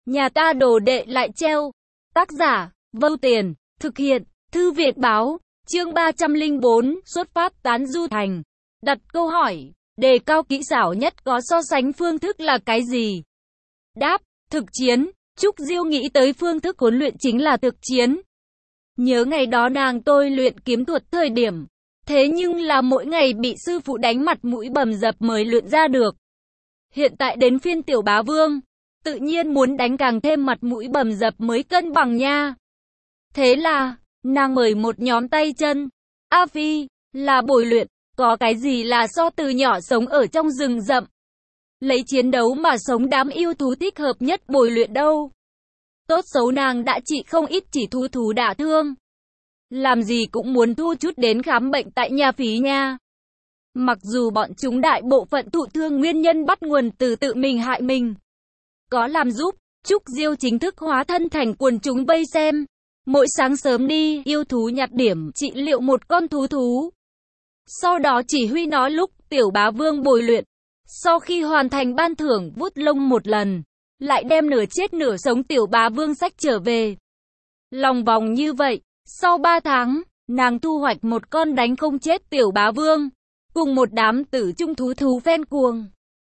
Nhà ta đồ đệ lại treo. Tác giả, Vâu Tiền, thực hiện, Thư viện báo, chương 304, xuất phát tán du thành. Đặt câu hỏi, đề cao kỹ xảo nhất có so sánh phương thức là cái gì? Đáp, thực chiến. Trúc Diêu nghĩ tới phương thức huấn luyện chính là thực chiến. Nhớ ngày đó nàng tôi luyện kiếm thuật thời điểm. Thế nhưng là mỗi ngày bị sư phụ đánh mặt mũi bầm dập mới luyện ra được. Hiện tại đến phiên Tiểu Bá Vương, tự nhiên muốn đánh càng thêm mặt mũi bầm dập mới cân bằng nha. Thế là, nàng mời một nhóm tay chân. A Phi, là bồi luyện, có cái gì là so từ nhỏ sống ở trong rừng rậm. Lấy chiến đấu mà sống đám yêu thú thích hợp nhất bồi luyện đâu. Tốt xấu nàng đã trị không ít chỉ thú đả thương. Làm gì cũng muốn thu chút đến khám bệnh tại nhà phí nha. Mặc dù bọn chúng đại bộ phận thụ thương nguyên nhân bắt nguồn từ tự mình hại mình. Có làm giúp, Trúc Diêu chính thức hóa thân thành quần chúng vây xem. Mỗi sáng sớm đi, yêu thú nhặt điểm, trị liệu một con thú. Sau đó chỉ huy nó lúc Tiểu Bá Vương bồi luyện. Sau khi hoàn thành ban thưởng vuốt lông một lần, lại đem nửa chết nửa sống Tiểu Bá Vương xách trở về. Lòng vòng như vậy, sau 3 tháng, nàng thu hoạch một con đánh không chết Tiểu Bá Vương, cùng một đám tử trung thú ven cuồng.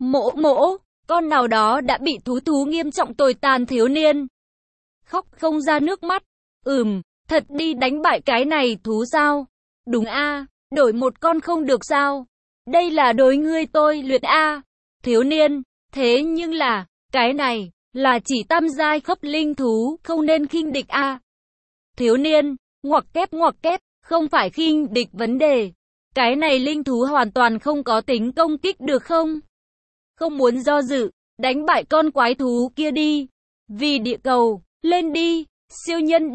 Mỗ, con nào đó đã bị thú nghiêm trọng tồi tàn thiếu niên. Khóc không ra nước mắt. Thật đi đánh bại cái này thú sao? Đúng a, đổi một con không được sao? Đây là đối ngươi tôi luyện a. Thiếu niên, thế nhưng là, cái này, là chỉ tam giai cấp linh thú, không nên khinh địch a. Thiếu niên, ngoặc kép, không phải khinh địch vấn đề. Cái này linh thú hoàn toàn không có tính công kích được không? Không muốn do dự, đánh bại con quái thú kia đi. Vì địa cầu, lên đi, siêu nhân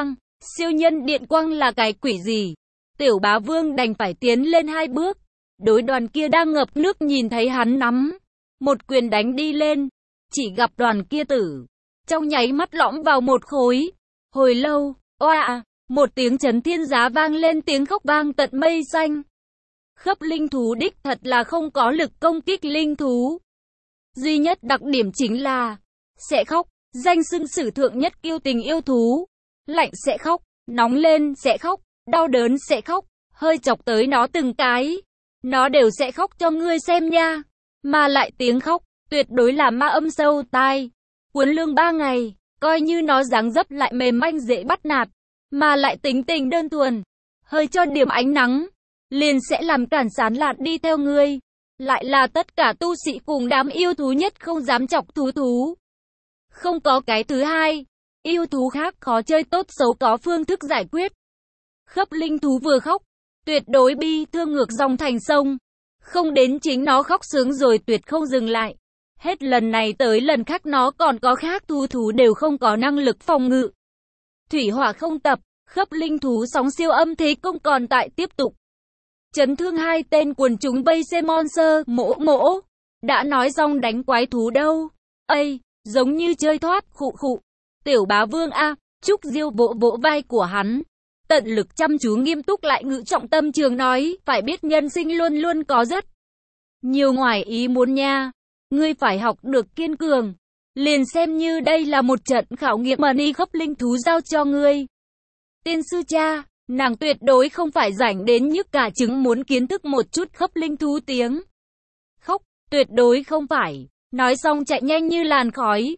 điện quang là cái quỷ gì? Tiểu Bá Vương đành phải tiến lên 2 bước. Đối đoàn kia đang ngập nước nhìn thấy hắn nắm một quyền đánh đi lên, chỉ gặp đoàn kia tử trong nháy mắt lõm vào một khối. Hồi lâu, oa, một tiếng chấn thiên giá vang lên, tiếng khóc vang tận mây xanh. Khắp linh thú đích thật là không có lực công kích linh thú. Duy nhất đặc điểm chính là sẽ khóc, danh xưng sử thượng nhất kiêu tình yêu thú. Lạnh sẽ khóc, nóng lên sẽ khóc, đau đớn sẽ khóc, hơi chọc tới nó từng cái, nó đều sẽ khóc cho ngươi xem nha. Mà lại tiếng khóc, tuyệt đối là ma âm sâu tai. Huấn lương 3 ngày, coi như nó dáng dấp lại mềm manh dễ bắt nạt, mà lại tính tình đơn thuần, hơi cho điểm ánh nắng, liền sẽ làm cản sán lạt đi theo ngươi. Lại là tất cả tu sĩ cùng đám yêu thú nhất không dám chọc thú. Không có cái thứ hai, yêu thú khác khó chơi tốt xấu có phương thức giải quyết. Khắp linh thú vừa khóc, tuyệt đối bi thương ngược dòng thành sông. Không đến chính nó khóc sướng rồi tuyệt không dừng lại. Hết lần này tới lần khác nó còn có khác thú đều không có năng lực phòng ngự. Thủy hỏa không tập, khắp linh thú sóng siêu âm thế công còn tại tiếp tục. Chấn thương 2 tên quần chúng vây xem monster. Mỗ, đã nói xong đánh quái thú đâu. Ây, giống như chơi thoát, khụ. Tiểu Bá Vương a. Trúc Diêu vỗ vai của hắn. Tận lực chăm chú nghiêm túc lại ngữ trọng tâm trường nói, phải biết nhân sinh luôn luôn có rất nhiều ngoài ý muốn nha. Ngươi phải học được kiên cường. Liền xem như đây là một trận khảo nghiệm mà ni khắp linh thú giao cho ngươi. Tiên sư cha, nàng tuyệt đối không phải rảnh đến nhức cả trứng muốn kiến thức một chút khắp linh thú tiếng khóc, tuyệt đối không phải. Nói xong chạy nhanh như làn khói.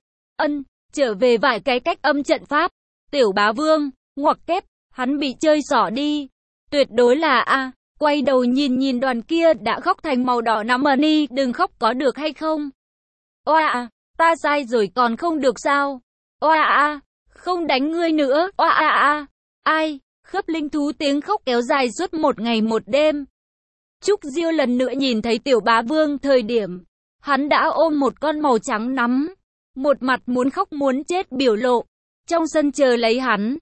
Trở về vài cái cách âm trận pháp. Tiểu Bá Vương, ngoặc kép, hắn bị chơi xỏ đi. Tuyệt đối là quay đầu nhìn đoàn kia đã khóc thành màu đỏ nắm ni, đừng khóc có được hay không? Oa, ta sai rồi còn không được sao? Oa, không đánh ngươi nữa. Oa, ai? Khắp linh thú tiếng khóc kéo dài suốt 1 ngày 1 đêm. Trúc Diêu lần nữa nhìn thấy Tiểu Bá Vương thời điểm, hắn đã ôm một con màu trắng nắm, một mặt muốn khóc muốn chết biểu lộ, trong sân chờ lấy hắn.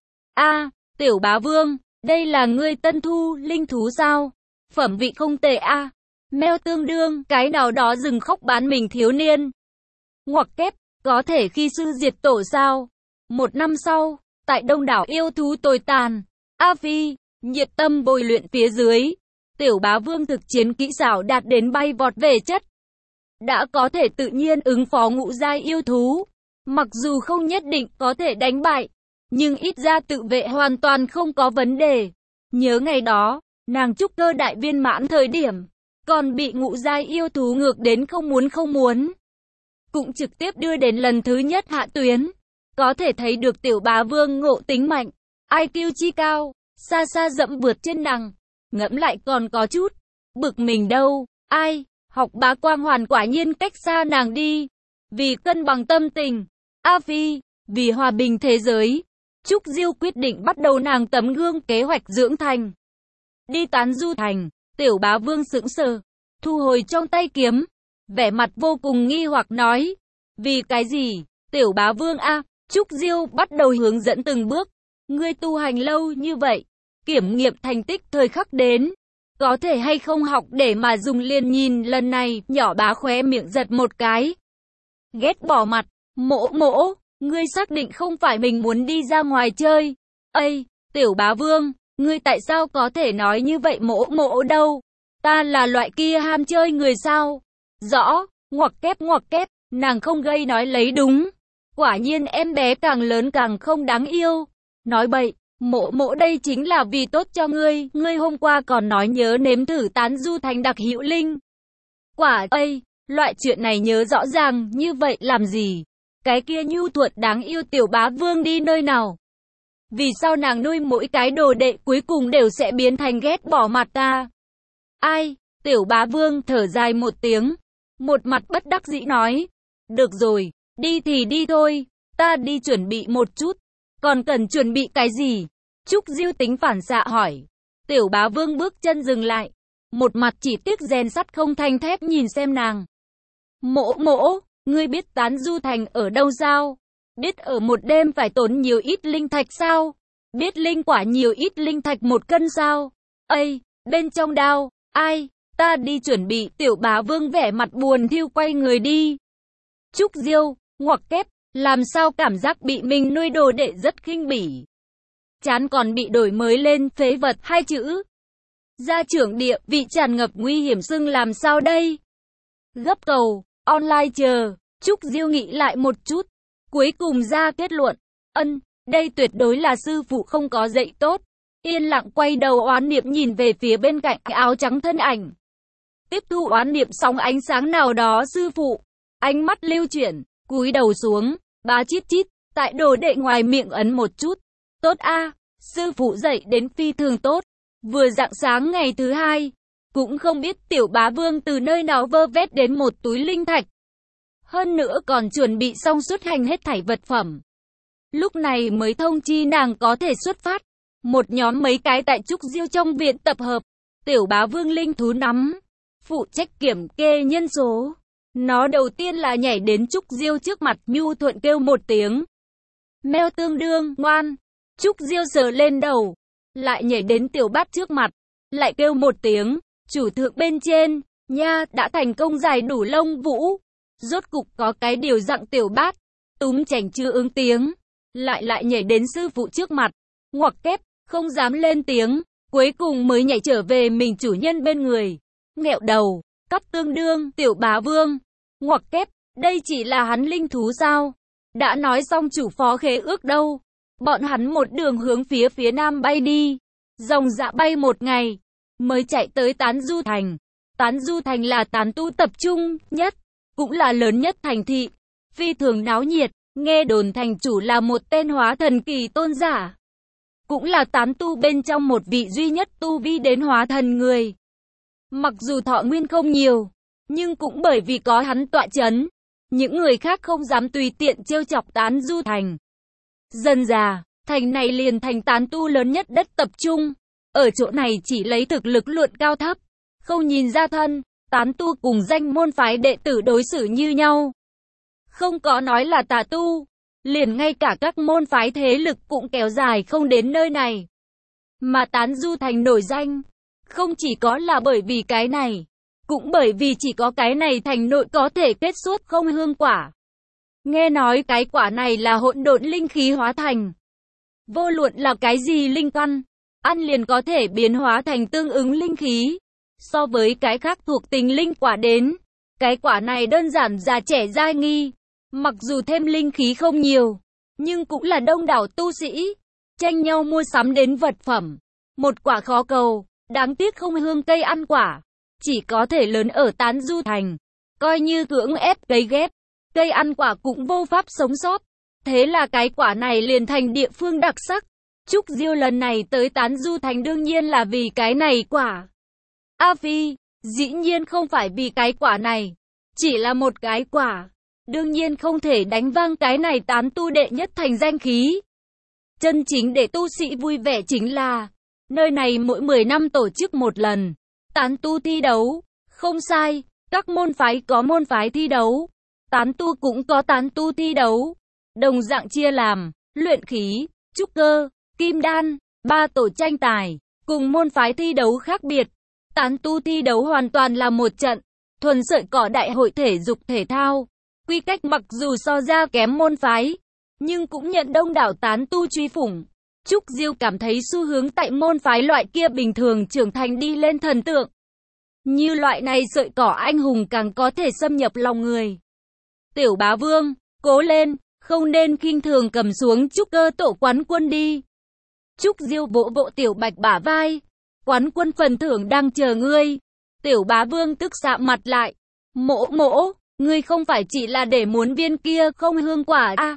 Tiểu Bá Vương, đây là ngươi tân thu linh thú sao? Phẩm vị không tệ meo tương đương, cái nào đó dừng khóc bán mình thiếu niên. Ngoặc kép, có thể khi sư diệt tổ sao? 1 năm sau, tại đông đảo yêu thú tồi tàn, A Phi, nhiệt tâm bồi luyện phía dưới. Tiểu Bá Vương thực chiến kỹ xảo đạt đến bay vọt về chất. Đã có thể tự nhiên ứng phó ngũ giai yêu thú. Mặc dù không nhất định có thể đánh bại, nhưng ít ra tự vệ hoàn toàn không có vấn đề. Nhớ ngày đó, nàng trúc cơ đại viên mãn thời điểm, còn bị ngũ giai yêu thú ngược đến không muốn. Cũng trực tiếp đưa đến lần thứ nhất hạ tuyến. Có thể thấy được tiểu bá vương ngộ tính mạnh, IQ chi cao, xa xa dẫm vượt trên nàng. Ngẫm lại còn có chút bực mình đâu, ai, học bá quang hoàn quả nhiên cách xa nàng đi. Vì cân bằng tâm tình, A Phi, vì hòa bình thế giới, Trúc Diêu quyết định bắt đầu nàng tấm gương kế hoạch dưỡng thành. Đi Tán Du Thành, tiểu bá vương sững sờ, thu hồi trong tay kiếm, vẻ mặt vô cùng nghi hoặc nói, vì cái gì, tiểu bá vương a? Trúc Diêu bắt đầu hướng dẫn từng bước, ngươi tu hành lâu như vậy, kiểm nghiệm thành tích thời khắc đến, có thể hay không học để mà dùng liền nhìn lần này, nhỏ bá khóe miệng giật một cái. Ghét bỏ mặt, mỗ, ngươi xác định không phải mình muốn đi ra ngoài chơi. Ây, tiểu bá vương, ngươi tại sao có thể nói như vậy mỗ đâu? Ta là loại kia ham chơi người sao? Rõ, ngoặc kép, nàng không gây nói lấy đúng. Quả nhiên em bé càng lớn càng không đáng yêu. Nói bậy, mỗ đây chính là vì tốt cho ngươi. Ngươi hôm qua còn nói nhớ nếm thử Tán Du Thành đặc hữu linh. Quả ây, loại chuyện này nhớ rõ ràng như vậy làm gì? Cái kia nhu thuận đáng yêu tiểu bá vương đi nơi nào? Vì sao nàng nuôi mỗi cái đồ đệ cuối cùng đều sẽ biến thành ghét bỏ mặt ta? Ai? Tiểu bá vương thở dài một tiếng, một mặt bất đắc dĩ nói. Được rồi, đi thì đi thôi, ta đi chuẩn bị một chút. Còn cần chuẩn bị cái gì? Trúc Diêu tính phản xạ hỏi. Tiểu bá vương bước chân dừng lại, một mặt chỉ tiếc rèn sắt không thành thép nhìn xem nàng. Mỗ, ngươi biết Tán Du Thành ở đâu sao? Biết ở một đêm phải tốn nhiều ít linh thạch sao? Biết linh quả nhiều ít linh thạch một cân sao? Ây, bên trong đao, ai? Ta đi chuẩn bị. Tiểu bá vương vẻ mặt buồn thiu quay người đi. Trúc Diêu, ngoặc kép, làm sao cảm giác bị mình nuôi đồ đệ rất khinh bỉ. Chán còn bị đổi mới lên phế vật hai chữ. Gia trưởng địa vị tràn ngập nguy hiểm xưng làm sao đây? Gấp cầu, online chờ. Trúc Diêu nghĩ lại một chút, cuối cùng ra kết luận. Đây tuyệt đối là sư phụ không có dạy tốt. Yên lặng quay đầu oán niệm nhìn về phía bên cạnh áo trắng thân ảnh. Tiếp thu oán niệm sóng ánh sáng nào đó sư phụ. Ánh mắt lưu chuyển, cúi đầu xuống, bá chít, tại đồ đệ ngoài miệng ấn một chút. Tốt a, sư phụ dạy đến phi thường tốt. Vừa rạng sáng ngày thứ hai, cũng không biết tiểu bá vương từ nơi nào vơ vét đến một túi linh thạch. Hơn nữa còn chuẩn bị xong xuất hành hết thảy vật phẩm. Lúc này mới thông chi nàng có thể xuất phát. Một nhóm mấy cái tại Trúc Diêu trong viện tập hợp. Tiểu bá vương linh thú nắm, phụ trách kiểm kê nhân số. Nó đầu tiên là nhảy đến Trúc Diêu trước mặt, nhu thuận kêu một tiếng. Meo tương đương, ngoan. Trúc Diêu sờ lên đầu, lại nhảy đến tiểu bát trước mặt, lại kêu một tiếng. Chủ thượng bên trên, nha, đã thành công giải đủ lông vũ. Rốt cục có cái điều dặn tiểu bát, túm chảnh chưa ứng tiếng. Lại nhảy đến sư phụ trước mặt, ngoặc kép, không dám lên tiếng. Cuối cùng mới nhảy trở về mình chủ nhân bên người. Nghẹo đầu, cắp tương đương, tiểu bá vương. Ngoặc kép, đây chỉ là hắn linh thú sao? Đã nói xong chủ phó khế ước đâu. Bọn hắn một đường hướng phía nam bay đi. Dòng dã bay một ngày, mới chạy tới Tán Du Thành. Tán Du Thành là tán tu tập trung nhất, cũng là lớn nhất thành thị. Phi thường náo nhiệt, nghe đồn thành chủ là một tên hóa thần kỳ tôn giả. Cũng là tán tu bên trong một vị duy nhất tu vi đến hóa thần người. Mặc dù thọ nguyên không nhiều, nhưng cũng bởi vì có hắn tọa chấn, những người khác không dám tùy tiện trêu chọc Tán Du Thành. Dần dà, thành này liền thành tán tu lớn nhất đất tập trung. Ở chỗ này chỉ lấy thực lực luận cao thấp, không nhìn ra thân, tán tu cùng danh môn phái đệ tử đối xử như nhau. Không có nói là tà tu, liền ngay cả các môn phái thế lực cũng kéo dài không đến nơi này. Mà Tán Du Thành nổi danh, không chỉ có là bởi vì cái này, cũng bởi vì chỉ có cái này thành nội có thể kết xuất không hương quả. Nghe nói cái quả này là hỗn độn linh khí hóa thành. Vô luận là cái gì linh căn, ăn liền có thể biến hóa thành tương ứng linh khí. So với cái khác thuộc tính linh quả đến, cái quả này đơn giản già trẻ dai nghi. Mặc dù thêm linh khí không nhiều, nhưng cũng là đông đảo tu sĩ, tranh nhau mua sắm đến vật phẩm. Một quả khó cầu, đáng tiếc không hương cây ăn quả, chỉ có thể lớn ở Tán Du Thành. Coi như cưỡng ép cấy ghép, cây ăn quả cũng vô pháp sống sót. Thế là cái quả này liền thành địa phương đặc sắc. Trúc Diêu lần này tới Tán Du Thành đương nhiên là vì cái này quả. A Phi, dĩ nhiên không phải vì cái quả này, chỉ là một cái quả. Đương nhiên không thể đánh vang cái này tán tu đệ nhất thành danh khí. Chân chính để tu sĩ vui vẻ chính là, nơi này mỗi 10 năm tổ chức một lần, tán tu thi đấu. Không sai, các môn phái có môn phái thi đấu, tán tu cũng có tán tu thi đấu. Đồng dạng chia làm, luyện khí, trúc cơ, kim đan, 3 tổ tranh tài, cùng môn phái thi đấu khác biệt. Tán tu thi đấu hoàn toàn là một trận, thuần sợi cỏ đại hội thể dục thể thao. Quy cách mặc dù so ra kém môn phái, nhưng cũng nhận đông đảo tán tu truy phủng. Trúc Diêu cảm thấy xu hướng tại môn phái loại kia bình thường trưởng thành đi lên thần tượng. Như loại này sợi cỏ anh hùng càng có thể xâm nhập lòng người. Tiểu bá vương, cố lên, không nên khinh thường cầm xuống trúc cơ tổ quán quân đi. Trúc Diêu vỗ vỗ Tiểu Bạch bả vai. Quán quân phần thưởng đang chờ ngươi. Tiểu bá vương tức sạm mặt lại. Mỗ mỗ, ngươi không phải chỉ là để muốn viên kia không hương quả à?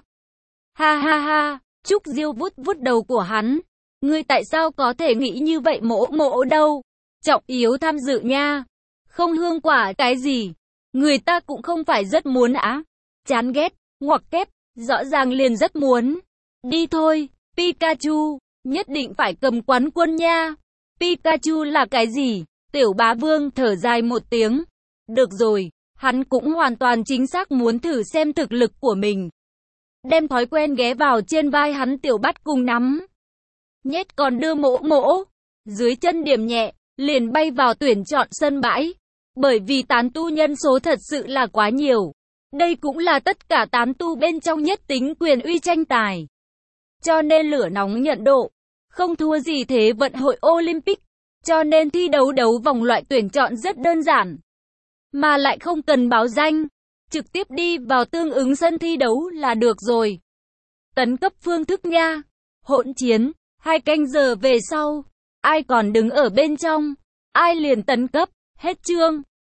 Ha ha ha, Trúc Diêu vuốt vuốt đầu của hắn. Ngươi tại sao có thể nghĩ như vậy mỗ mỗ đâu? Trọng yếu tham dự nha. Không hương quả cái gì? Người ta cũng không phải rất muốn á. Chán ghét, ngoặc kép, rõ ràng liền rất muốn. Đi thôi, Pikachu, nhất định phải cầm quán quân nha. Pikachu là cái gì? Tiểu bá vương thở dài một tiếng. Được rồi, hắn cũng hoàn toàn chính xác muốn thử xem thực lực của mình. Đem thói quen ghé vào trên vai hắn Tiểu Bắt cùng nắm. Nhét còn đưa mỗ mỗ. Dưới chân điểm nhẹ, liền bay vào tuyển chọn sân bãi. Bởi vì tán tu nhân số thật sự là quá nhiều. Đây cũng là tất cả tán tu bên trong nhất tính quyền uy tranh tài. Cho nên lửa nóng nhận độ. Không thua gì Thế vận hội Olympic. Cho nên thi đấu vòng loại tuyển chọn rất đơn giản. Mà lại không cần báo danh. Trực tiếp đi vào tương ứng sân thi đấu là được rồi. Tấn cấp phương thức nha. Hỗn chiến, 2 canh giờ về sau. Ai còn đứng ở bên trong, ai liền tấn cấp, hết chương.